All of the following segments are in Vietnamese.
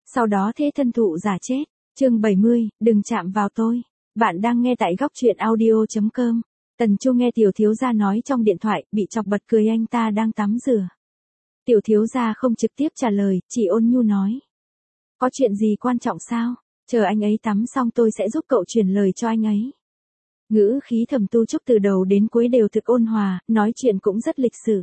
Sau đó thế thân thụ giả chết. Chương 70, đừng chạm vào tôi. Bạn đang nghe tại góc truyện audio.com. Tần Chu nghe tiểu thiếu gia nói trong điện thoại, bị chọc bật cười, anh ta đang tắm rửa. Tiểu thiếu gia không trực tiếp trả lời, chỉ ôn nhu nói. Có chuyện gì quan trọng sao? Chờ anh ấy tắm xong tôi sẽ giúp cậu truyền lời cho anh ấy. Ngữ khí Thẩm Tu Trúc từ đầu đến cuối đều thực ôn hòa, nói chuyện cũng rất lịch sự.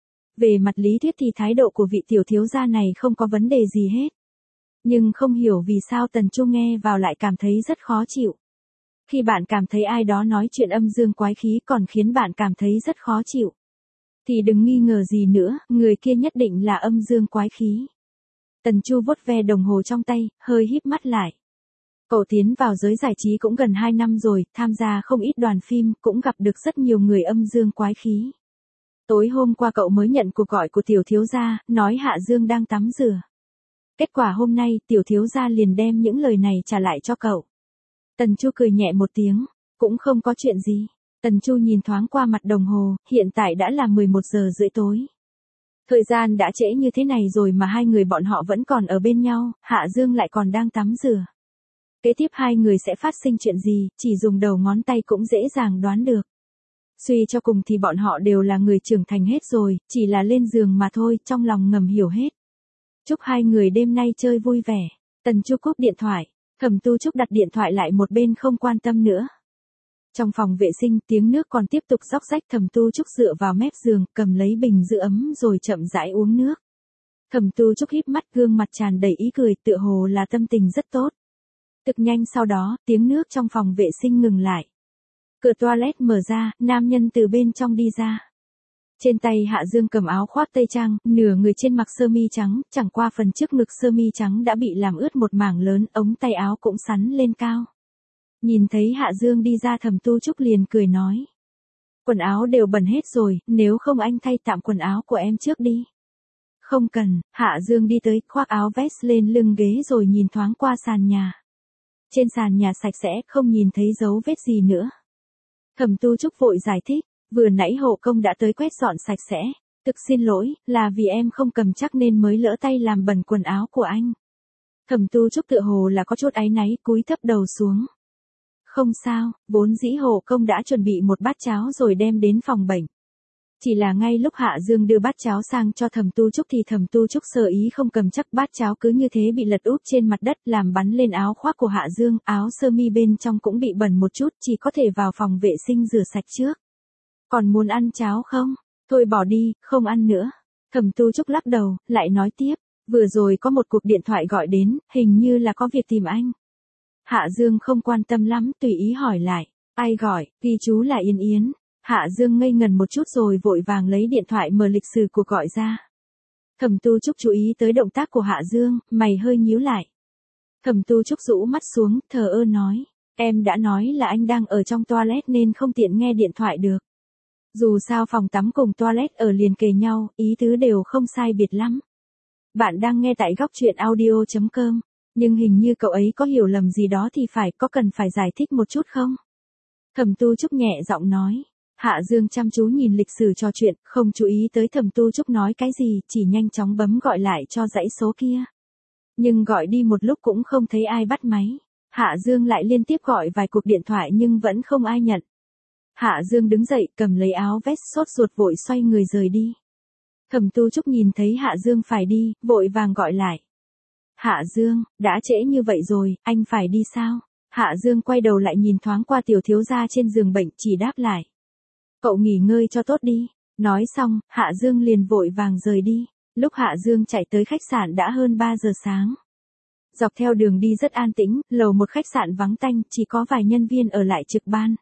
Về mặt lý thuyết thì thái độ của vị tiểu thiếu gia này không có vấn đề gì hết. Nhưng không hiểu vì sao Tần Chu nghe vào lại cảm thấy rất khó chịu. Khi bạn cảm thấy ai đó nói chuyện âm dương quái khí còn khiến bạn cảm thấy rất khó chịu, thì đừng nghi ngờ gì nữa, người kia nhất định là âm dương quái khí. Tần Chu vuốt ve đồng hồ trong tay, hơi híp mắt lại. Cậu tiến vào giới giải trí cũng gần 2 năm rồi, tham gia không ít đoàn phim, cũng gặp được rất nhiều người âm dương quái khí. Tối hôm qua cậu mới nhận cuộc gọi của tiểu thiếu gia, nói Hạ Dương đang tắm rửa. Kết quả hôm nay, tiểu thiếu gia liền đem những lời này trả lại cho cậu. Tần Chu cười nhẹ một tiếng, cũng không có chuyện gì. Tần Chu nhìn thoáng qua mặt đồng hồ, hiện tại đã là 11 giờ rưỡi tối. Thời gian đã trễ như thế này rồi mà hai người bọn họ vẫn còn ở bên nhau, Hạ Dương lại còn đang tắm rửa. Kế tiếp hai người sẽ phát sinh chuyện gì, chỉ dùng đầu ngón tay cũng dễ dàng đoán được. Suy cho cùng thì bọn họ đều là người trưởng thành hết rồi, chỉ là lên giường mà thôi, trong lòng ngầm hiểu hết. Chúc hai người đêm nay chơi vui vẻ. Tần Chu cúp điện thoại, Thẩm Tu Trúc đặt điện thoại lại một bên không quan tâm nữa. Trong phòng vệ sinh tiếng nước còn tiếp tục róc rách, Thẩm Tu Trúc dựa vào mép giường, cầm lấy bình giữ ấm rồi chậm rãi uống nước. Thẩm Tu Trúc híp mắt, gương mặt tràn đầy ý cười, tựa hồ là tâm tình rất tốt. Thực nhanh sau đó, tiếng nước trong phòng vệ sinh ngừng lại. Cửa toilet mở ra, nam nhân từ bên trong đi ra. Trên tay Hạ Dương cầm áo khoác tây trang, nửa người trên mặc sơ mi trắng, chẳng qua phần trước ngực sơ mi trắng đã bị làm ướt một mảng lớn, ống tay áo cũng xắn lên cao. Nhìn thấy Hạ Dương đi ra, Thẩm Tu Trúc liền cười nói. Quần áo đều bẩn hết rồi, nếu không anh thay tạm quần áo của em trước đi. Không cần, Hạ Dương đi tới, khoác áo vest lên lưng ghế rồi nhìn thoáng qua sàn nhà. Trên sàn nhà sạch sẽ, không nhìn thấy dấu vết gì nữa. Thẩm Tu Trúc vội giải thích, vừa nãy hộ công đã tới quét dọn sạch sẽ. Thực xin lỗi, là vì em không cầm chắc nên mới lỡ tay làm bẩn quần áo của anh. Thẩm Tu Trúc tựa hồ là có chút áy náy, cúi thấp đầu xuống. Không sao, vốn dĩ hộ công đã chuẩn bị một bát cháo rồi đem đến phòng bệnh. Chỉ là ngay lúc Hạ Dương đưa bát cháo sang cho Thẩm Tu Trúc thì Thẩm Tu Trúc sơ ý không cầm chắc, bát cháo cứ như thế bị lật úp trên mặt đất, làm bắn lên áo khoác của Hạ Dương, áo sơ mi bên trong cũng bị bẩn một chút, chỉ có thể vào phòng vệ sinh rửa sạch trước. Còn muốn ăn cháo không? Thôi bỏ đi, không ăn nữa. Thẩm Tu Trúc lắc đầu, lại nói tiếp, vừa rồi có một cuộc điện thoại gọi đến, hình như là có việc tìm anh. Hạ Dương không quan tâm lắm, tùy ý hỏi lại, ai gọi, ghi chú là Yên Yến. Hạ Dương ngây ngần một chút rồi vội vàng lấy điện thoại mở lịch sử cuộc gọi ra. Thẩm Tu Trúc chú ý tới động tác của Hạ Dương, mày hơi nhíu lại. Thẩm Tu Trúc rũ mắt xuống, thờ ơ nói, em đã nói là anh đang ở trong toilet nên không tiện nghe điện thoại được. Dù sao phòng tắm cùng toilet ở liền kề nhau, ý tứ đều không sai biệt lắm. Bạn đang nghe tại góc truyện audio.com, nhưng hình như cậu ấy có hiểu lầm gì đó thì có cần phải giải thích một chút không? Thẩm Tu Trúc nhẹ giọng nói. Hạ Dương chăm chú nhìn lịch sử trò chuyện, không chú ý tới Thẩm Tu Trúc nói cái gì, chỉ nhanh chóng bấm gọi lại cho dãy số kia. Nhưng gọi đi một lúc cũng không thấy ai bắt máy. Hạ Dương lại liên tiếp gọi vài cuộc điện thoại nhưng vẫn không ai nhận. Hạ Dương đứng dậy, cầm lấy áo vest, sốt ruột vội xoay người rời đi. Thẩm Tu Trúc nhìn thấy Hạ Dương phải đi, vội vàng gọi lại. Hạ Dương, đã trễ như vậy rồi, anh phải đi sao? Hạ Dương quay đầu lại nhìn thoáng qua tiểu thiếu gia trên giường bệnh, chỉ đáp lại. Cậu nghỉ ngơi cho tốt đi. Nói xong, Hạ Dương liền vội vàng rời đi. Lúc Hạ Dương chạy tới khách sạn đã hơn 3 giờ sáng. Dọc theo đường đi rất an tĩnh, lầu một khách sạn vắng tanh, chỉ có vài nhân viên ở lại trực ban.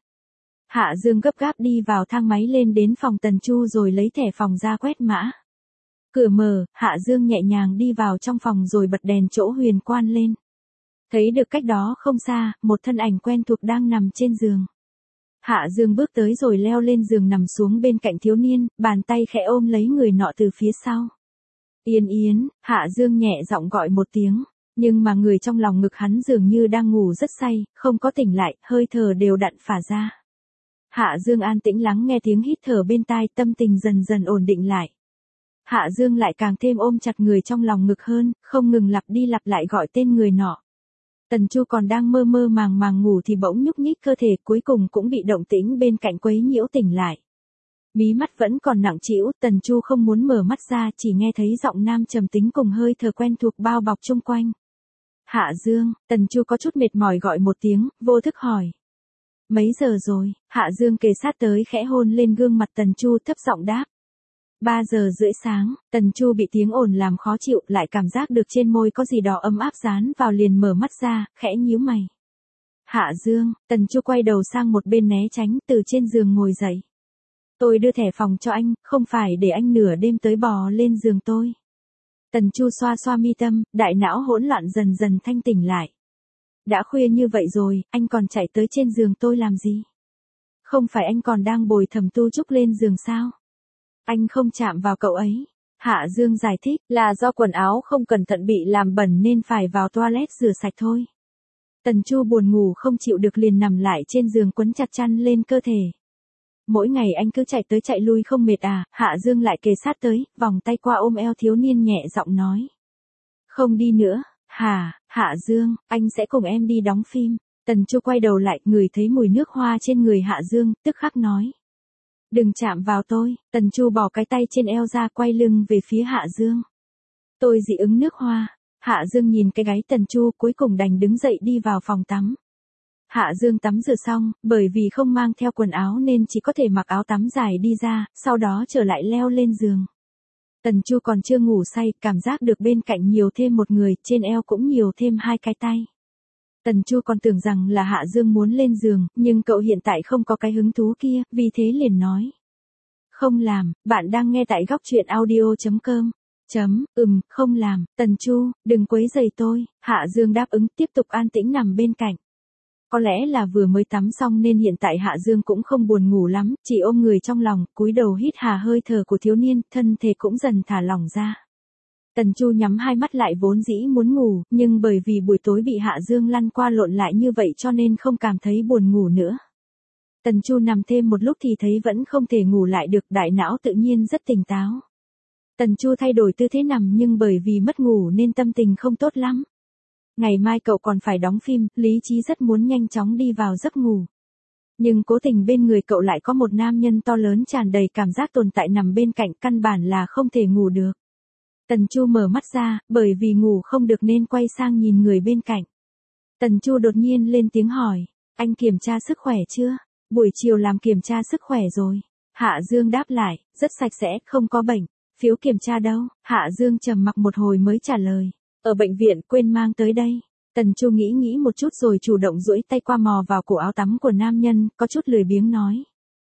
Hạ Dương gấp gáp đi vào thang máy lên đến phòng Tần Chu rồi lấy thẻ phòng ra quét mã. Cửa mở, Hạ Dương nhẹ nhàng đi vào trong phòng rồi bật đèn chỗ huyền quan lên. Thấy được cách đó không xa, một thân ảnh quen thuộc đang nằm trên giường. Hạ Dương bước tới rồi leo lên giường nằm xuống bên cạnh thiếu niên, bàn tay khẽ ôm lấy người nọ từ phía sau. Yên Yến, Hạ Dương nhẹ giọng gọi một tiếng, nhưng mà người trong lòng ngực hắn dường như đang ngủ rất say, không có tỉnh lại, hơi thở đều đặn phả ra. Hạ Dương an tĩnh lắng nghe tiếng hít thở bên tai, tâm tình dần dần ổn định lại. Hạ Dương lại càng thêm ôm chặt người trong lòng ngực hơn, không ngừng lặp đi lặp lại gọi tên người nọ. Tần Chu còn đang mơ mơ màng màng ngủ thì bỗng nhúc nhích cơ thể, cuối cùng cũng bị động tĩnh bên cạnh quấy nhiễu tỉnh lại. Mí mắt vẫn còn nặng trĩu, Tần Chu không muốn mở mắt ra, chỉ nghe thấy giọng nam trầm tính cùng hơi thở quen thuộc bao bọc chung quanh. Hạ Dương, Tần Chu có chút mệt mỏi gọi một tiếng, vô thức hỏi. Mấy giờ rồi? Hạ Dương kề sát tới khẽ hôn lên gương mặt Tần Chu, thấp giọng đáp. 3 giờ rưỡi sáng. Tần Chu bị tiếng ồn làm khó chịu, lại cảm giác được trên môi có gì đó ấm áp dán vào, liền mở mắt ra, khẽ nhíu mày. Hạ Dương. Tần Chu quay đầu sang một bên né tránh, từ trên giường ngồi dậy. Tôi đưa thẻ phòng cho anh, không phải để anh nửa đêm tới bò lên giường tôi. Tần Chu xoa xoa mi tâm, đại não hỗn loạn dần dần thanh tỉnh lại. Đã khuya như vậy rồi, anh còn chạy tới trên giường tôi làm gì? Không phải anh còn đang bồi Thẩm Tu Trúc lên giường sao? Anh không chạm vào cậu ấy. Hạ Dương giải thích là do quần áo không cẩn thận bị làm bẩn nên phải vào toilet rửa sạch thôi. Tần Chu buồn ngủ không chịu được liền nằm lại trên giường quấn chặt chăn lên cơ thể. Mỗi ngày anh cứ chạy tới chạy lui không mệt à? Hạ Dương lại kề sát tới, vòng tay qua ôm eo thiếu niên nhẹ giọng nói. Không đi nữa. Hả? Hạ Dương, anh sẽ cùng em đi đóng phim. Tần Chu quay đầu lại, ngửi thấy mùi nước hoa trên người Hạ Dương, tức khắc nói. Đừng chạm vào tôi. Tần Chu bỏ cái tay trên eo ra, quay lưng về phía Hạ Dương. Tôi dị ứng nước hoa. Hạ Dương nhìn cái gáy Tần Chu, cuối cùng đành đứng dậy đi vào phòng tắm. Hạ Dương tắm rửa xong, bởi vì không mang theo quần áo nên chỉ có thể mặc áo tắm dài đi ra, sau đó trở lại leo lên giường. Tần Chu còn chưa ngủ say, cảm giác được bên cạnh nhiều thêm một người, trên eo cũng nhiều thêm 2 cái tay. Tần Chu còn tưởng rằng là Hạ Dương muốn lên giường, nhưng cậu hiện tại không có cái hứng thú kia, vì thế liền nói. Không làm. Bạn đang nghe tại góc truyện audio.com. Không làm. Tần Chu, đừng quấy rầy tôi. Hạ Dương đáp ứng, tiếp tục an tĩnh nằm bên cạnh. Có lẽ là vừa mới tắm xong nên hiện tại Hạ Dương cũng không buồn ngủ lắm, chỉ ôm người trong lòng, cúi đầu hít hà hơi thở của thiếu niên, thân thể cũng dần thả lỏng ra. Tần Chu nhắm hai mắt lại, vốn dĩ muốn ngủ, nhưng bởi vì buổi tối bị Hạ Dương lăn qua lộn lại như vậy cho nên không cảm thấy buồn ngủ nữa. Tần Chu nằm thêm một lúc thì thấy vẫn không thể ngủ lại được, đại não tự nhiên rất tỉnh táo. Tần Chu thay đổi tư thế nằm nhưng bởi vì mất ngủ nên tâm tình không tốt lắm. Ngày mai cậu còn phải đóng phim, lý trí rất muốn nhanh chóng đi vào giấc ngủ. Nhưng cố tình bên người cậu lại có một nam nhân to lớn tràn đầy cảm giác tồn tại nằm bên cạnh, căn bản là không thể ngủ được. Tần Chu mở mắt ra, bởi vì ngủ không được nên quay sang nhìn người bên cạnh. Tần Chu đột nhiên lên tiếng hỏi, anh kiểm tra sức khỏe chưa? Buổi chiều làm kiểm tra sức khỏe rồi. Hạ Dương đáp lại, rất sạch sẽ, không có bệnh. Phiếu kiểm tra đâu? Hạ Dương trầm mặc một hồi mới trả lời. Ở bệnh viện, quên mang tới đây. Tần Chu nghĩ một chút rồi chủ động duỗi tay qua mò vào cổ áo tắm của nam nhân, có chút lười biếng nói.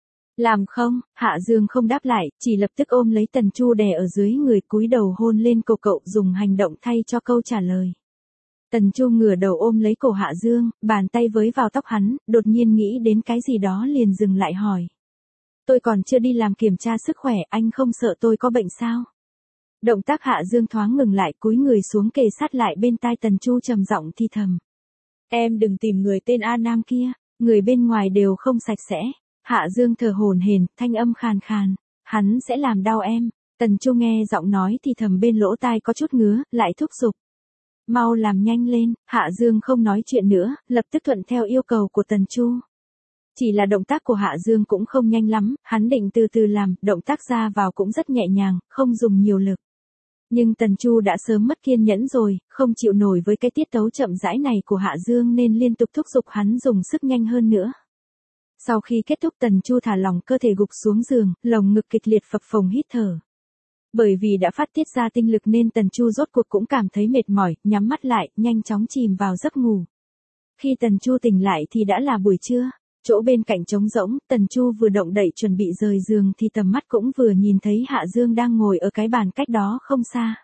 Làm không? Hạ Dương không đáp lại, chỉ lập tức ôm lấy Tần Chu đè ở dưới người, cúi đầu hôn lên cổ cậu, dùng hành động thay cho câu trả lời. Tần Chu ngửa đầu ôm lấy cổ Hạ Dương, bàn tay với vào tóc hắn, đột nhiên nghĩ đến cái gì đó liền dừng lại hỏi. Tôi còn chưa đi làm kiểm tra sức khỏe, anh không sợ tôi có bệnh sao? Động tác Hạ Dương thoáng ngừng lại, cúi người xuống kề sát lại bên tai Tần Chu trầm giọng thì thầm. Em đừng tìm người tên A Nam kia, người bên ngoài đều không sạch sẽ. Hạ Dương thở hổn hển, thanh âm khàn khàn. Hắn sẽ làm đau em. Tần Chu nghe giọng nói thì thầm bên lỗ tai có chút ngứa, lại thúc giục. Mau làm nhanh lên. Hạ Dương không nói chuyện nữa, lập tức thuận theo yêu cầu của Tần Chu. Chỉ là động tác của Hạ Dương cũng không nhanh lắm, hắn định từ từ làm, động tác ra vào cũng rất nhẹ nhàng, không dùng nhiều lực. Nhưng Tần Chu đã sớm mất kiên nhẫn rồi, không chịu nổi với cái tiết tấu chậm rãi này của Hạ Dương nên liên tục thúc giục hắn dùng sức nhanh hơn nữa. Sau khi kết thúc Tần Chu thả lỏng cơ thể gục xuống giường, lồng ngực kịch liệt phập phồng hít thở. Bởi vì đã phát tiết ra tinh lực nên Tần Chu rốt cuộc cũng cảm thấy mệt mỏi, nhắm mắt lại, nhanh chóng chìm vào giấc ngủ. Khi Tần Chu tỉnh lại thì đã là buổi trưa. Chỗ bên cạnh trống rỗng, Tần Chu vừa động đậy chuẩn bị rời giường thì tầm mắt cũng vừa nhìn thấy Hạ Dương đang ngồi ở cái bàn cách đó không xa.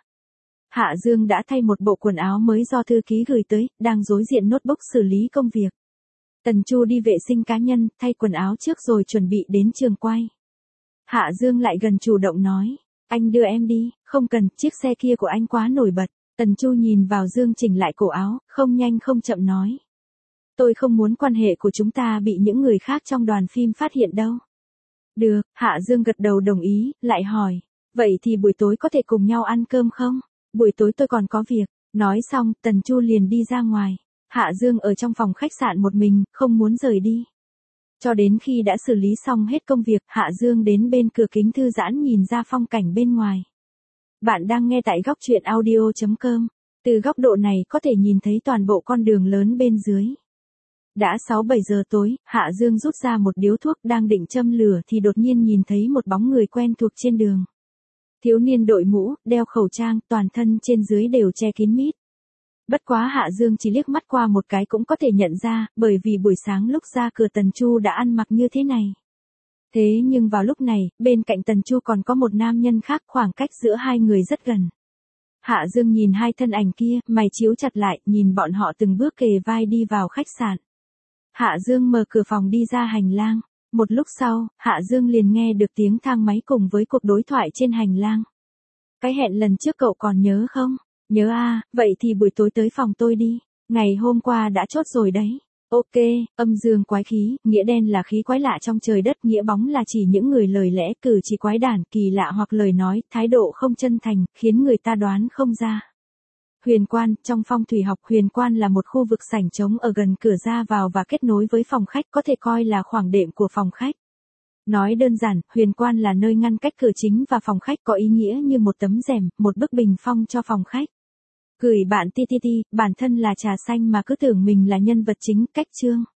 Hạ Dương đã thay một bộ quần áo mới do thư ký gửi tới, đang đối diện notebook xử lý công việc. Tần Chu đi vệ sinh cá nhân, thay quần áo trước rồi chuẩn bị đến trường quay. Hạ Dương lại gần chủ động nói, anh đưa em đi, không cần, chiếc xe kia của anh quá nổi bật. Tần Chu nhìn vào Dương chỉnh lại cổ áo, không nhanh không chậm nói. Tôi không muốn quan hệ của chúng ta bị những người khác trong đoàn phim phát hiện đâu. Được, Hạ Dương gật đầu đồng ý, lại hỏi. Vậy thì buổi tối có thể cùng nhau ăn cơm không? Buổi tối tôi còn có việc. Nói xong, Tần Chu liền đi ra ngoài. Hạ Dương ở trong phòng khách sạn một mình, không muốn rời đi. Cho đến khi đã xử lý xong hết công việc, Hạ Dương đến bên cửa kính thư giãn nhìn ra phong cảnh bên ngoài. Bạn đang nghe tại góc truyện audio.com. Từ góc độ này có thể nhìn thấy toàn bộ con đường lớn bên dưới. Đã 6-7 giờ tối, Hạ Dương rút ra một điếu thuốc đang định châm lửa thì đột nhiên nhìn thấy một bóng người quen thuộc trên đường. Thiếu niên đội mũ, đeo khẩu trang, toàn thân trên dưới đều che kín mít. Bất quá Hạ Dương chỉ liếc mắt qua một cái cũng có thể nhận ra, bởi vì buổi sáng lúc ra cửa Tần Chu đã ăn mặc như thế này. Thế nhưng vào lúc này, bên cạnh Tần Chu còn có một nam nhân khác, khoảng cách giữa hai người rất gần. Hạ Dương nhìn hai thân ảnh kia, mày chíu chặt lại, nhìn bọn họ từng bước kề vai đi vào khách sạn. Hạ Dương mở cửa phòng đi ra hành lang. Một lúc sau, Hạ Dương liền nghe được tiếng thang máy cùng với cuộc đối thoại trên hành lang. Cái hẹn lần trước cậu còn nhớ không? Nhớ à, vậy thì buổi tối tới phòng tôi đi. Ngày hôm qua đã chốt rồi đấy. Ok, âm dương quái khí, nghĩa đen là khí quái lạ trong trời đất, nghĩa bóng là chỉ những người lời lẽ cử chỉ quái đản, kỳ lạ hoặc lời nói, thái độ không chân thành, khiến người ta đoán không ra. Huyền quan, trong phong thủy học, huyền quan là một khu vực sảnh trống ở gần cửa ra vào và kết nối với phòng khách, có thể coi là khoảng đệm của phòng khách. Nói đơn giản, huyền quan là nơi ngăn cách cửa chính và phòng khách, có ý nghĩa như một tấm rèm, một bức bình phong cho phòng khách. Gửi bạn TTT, bản thân là trà xanh mà cứ tưởng mình là nhân vật chính, cách chương.